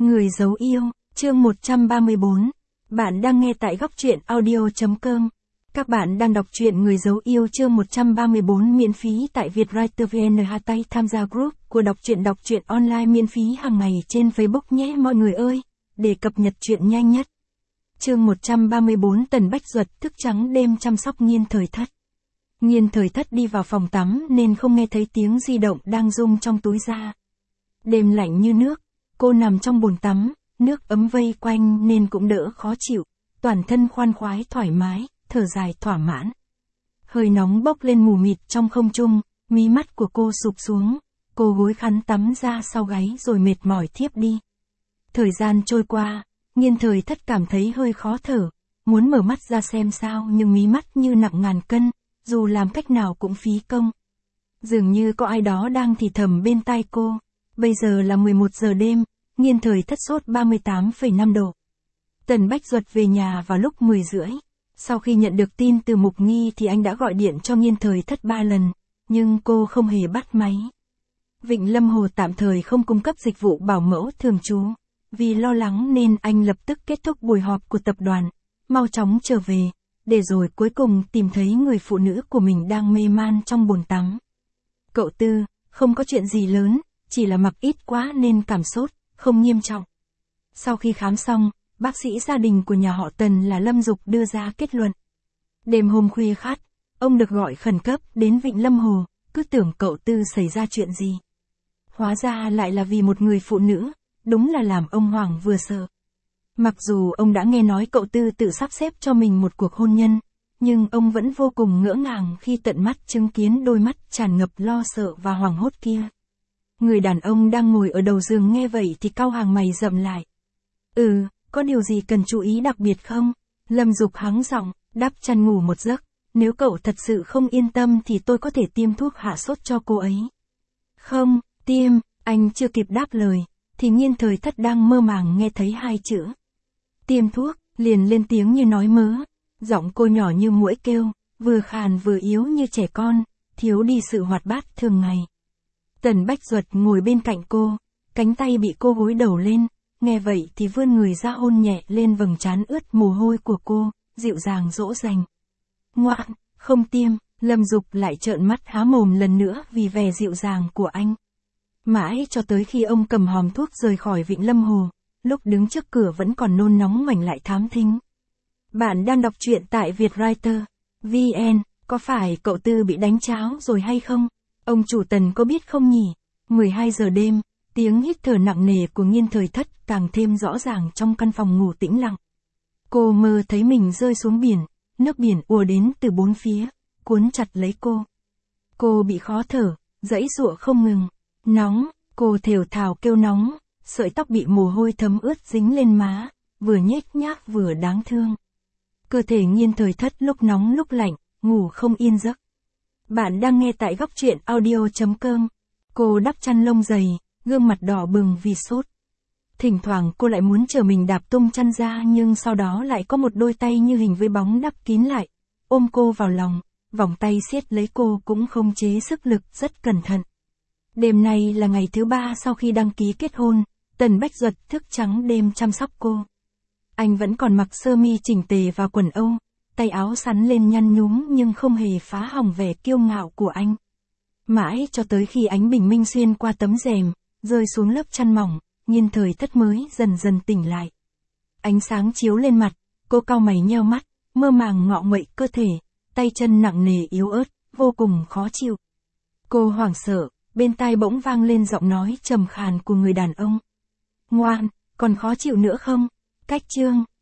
Người giấu yêu, chương 134. Bạn đang nghe tại góc truyện audio.com. Các bạn đang đọc truyện Người giấu yêu chương 134 miễn phí tại Vietwriter VN. Tay tham gia group của đọc truyện online miễn phí hàng ngày trên Facebook nhé mọi người ơi, để cập nhật truyện nhanh nhất. Chương 134 Tần Bách Duật thức trắng đêm chăm sóc Nghiên Thời Thất. Nghiên Thời Thất đi vào phòng tắm nên không nghe thấy tiếng di động đang rung trong túi da. Đêm lạnh như nước, cô nằm trong bồn tắm, nước ấm vây quanh nên cũng đỡ khó chịu, toàn thân khoan khoái thoải mái, thở dài thỏa mãn. Hơi nóng bốc lên mù mịt trong không trung, mí mắt của cô sụp xuống, cô gối khăn tắm ra sau gáy rồi mệt mỏi thiếp đi. Thời gian trôi qua, Nghiên Thời Thất cảm thấy hơi khó thở, muốn mở mắt ra xem sao nhưng mí mắt như nặng ngàn cân, dù làm cách nào cũng phí công. Dường như có ai đó đang thì thầm bên tai cô. Bây giờ là 11 giờ đêm, Nghiên Thời Thất sốt 38,5 độ. Tần Bách Duật về nhà vào lúc 10 rưỡi. Sau khi nhận được tin từ Mục Nghi thì anh đã gọi điện cho Nghiên Thời Thất 3 lần, nhưng cô không hề bắt máy. Vịnh Lâm Hồ tạm thời không cung cấp dịch vụ bảo mẫu thường trú. Vì lo lắng nên anh lập tức kết thúc buổi họp của tập đoàn, mau chóng trở về, để rồi cuối cùng tìm thấy người phụ nữ của mình đang mê man trong bồn tắm. Cậu Tư, không có chuyện gì lớn, chỉ là mặc ít quá nên cảm sốt, không nghiêm trọng. Sau khi khám xong, bác sĩ gia đình của nhà họ Tần là Lâm Dục đưa ra kết luận. Đêm hôm khuya khát, ông được gọi khẩn cấp đến Vịnh Lâm Hồ, cứ tưởng cậu Tư xảy ra chuyện gì. Hóa ra lại là vì một người phụ nữ, đúng là làm ông hoảng vừa sợ. Mặc dù ông đã nghe nói cậu Tư tự sắp xếp cho mình một cuộc hôn nhân, nhưng ông vẫn vô cùng ngỡ ngàng khi tận mắt chứng kiến đôi mắt tràn ngập lo sợ và hoảng hốt kia. Người đàn ông đang ngồi ở đầu giường nghe vậy thì cau hàng mày rậm lại. Có điều gì cần chú ý đặc biệt không? Lâm Dục hắng giọng, đắp chăn ngủ một giấc. Nếu cậu thật sự không yên tâm thì tôi có thể tiêm thuốc hạ sốt cho cô ấy. Không, tiêm, anh chưa kịp đáp lời, thì Nghiên Thời Thất đang mơ màng nghe thấy hai chữ. Tiêm thuốc, liền lên tiếng như nói mớ. Giọng cô nhỏ như muỗi kêu, vừa khàn vừa yếu như trẻ con, thiếu đi sự hoạt bát thường ngày. Tần Bách Duật ngồi bên cạnh cô, cánh tay bị cô gối đầu lên, nghe vậy thì vươn người ra hôn nhẹ lên vầng trán ướt mồ hôi của cô, dịu dàng dỗ dành. Ngoan, không tiêm, Lâm Dục lại trợn mắt há mồm lần nữa vì vẻ dịu dàng của anh. Mãi cho tới khi ông cầm hòm thuốc rời khỏi Vịnh Lâm Hồ, lúc đứng trước cửa vẫn còn nôn nóng ngoảnh lại thám thính. Bạn đang đọc truyện tại Vietwriter VN, có phải cậu Tư bị đánh cháo rồi hay không? Ông chủ Tần có biết không nhỉ? 12 giờ đêm, tiếng hít thở nặng nề của Nghiên Thời Thất càng thêm rõ ràng trong căn phòng ngủ tĩnh lặng. Cô mơ thấy mình rơi xuống biển, nước biển ùa đến từ bốn phía, cuốn chặt lấy cô. Cô bị khó thở, giãy giụa không ngừng. Nóng, cô thều thào kêu nóng, sợi tóc bị mồ hôi thấm ướt dính lên má, vừa nhếch nhác vừa đáng thương. Cơ thể Nghiên Thời Thất lúc nóng lúc lạnh, ngủ không yên giấc. Bạn đang nghe tại góc truyện audio.com. Cô đắp chăn lông dày, gương mặt đỏ bừng vì sốt. Thỉnh thoảng cô lại muốn chờ mình đạp tung chăn ra nhưng sau đó lại có một đôi tay như hình với bóng đắp kín lại, ôm cô vào lòng, vòng tay siết lấy cô cũng không chế sức lực rất cẩn thận. Đêm nay là ngày thứ 3 sau khi đăng ký kết hôn, Tần Bách Duật thức trắng đêm chăm sóc cô. Anh vẫn còn mặc sơ mi chỉnh tề và quần âu, tay áo sắn lên nhăn nhúm nhưng không hề phá hỏng vẻ kiêu ngạo của anh. Mãi cho tới khi ánh bình minh xuyên qua tấm rèm, rơi xuống lớp chăn mỏng, Nghiên Thời Thất mới dần dần tỉnh lại. Ánh sáng chiếu lên mặt, cô cau mày nheo mắt, mơ màng ngọ nguậy cơ thể, tay chân nặng nề yếu ớt, vô cùng khó chịu. Cô hoảng sợ, bên tai bỗng vang lên giọng nói trầm khàn của người đàn ông. Ngoan, còn khó chịu nữa không? Cách chương.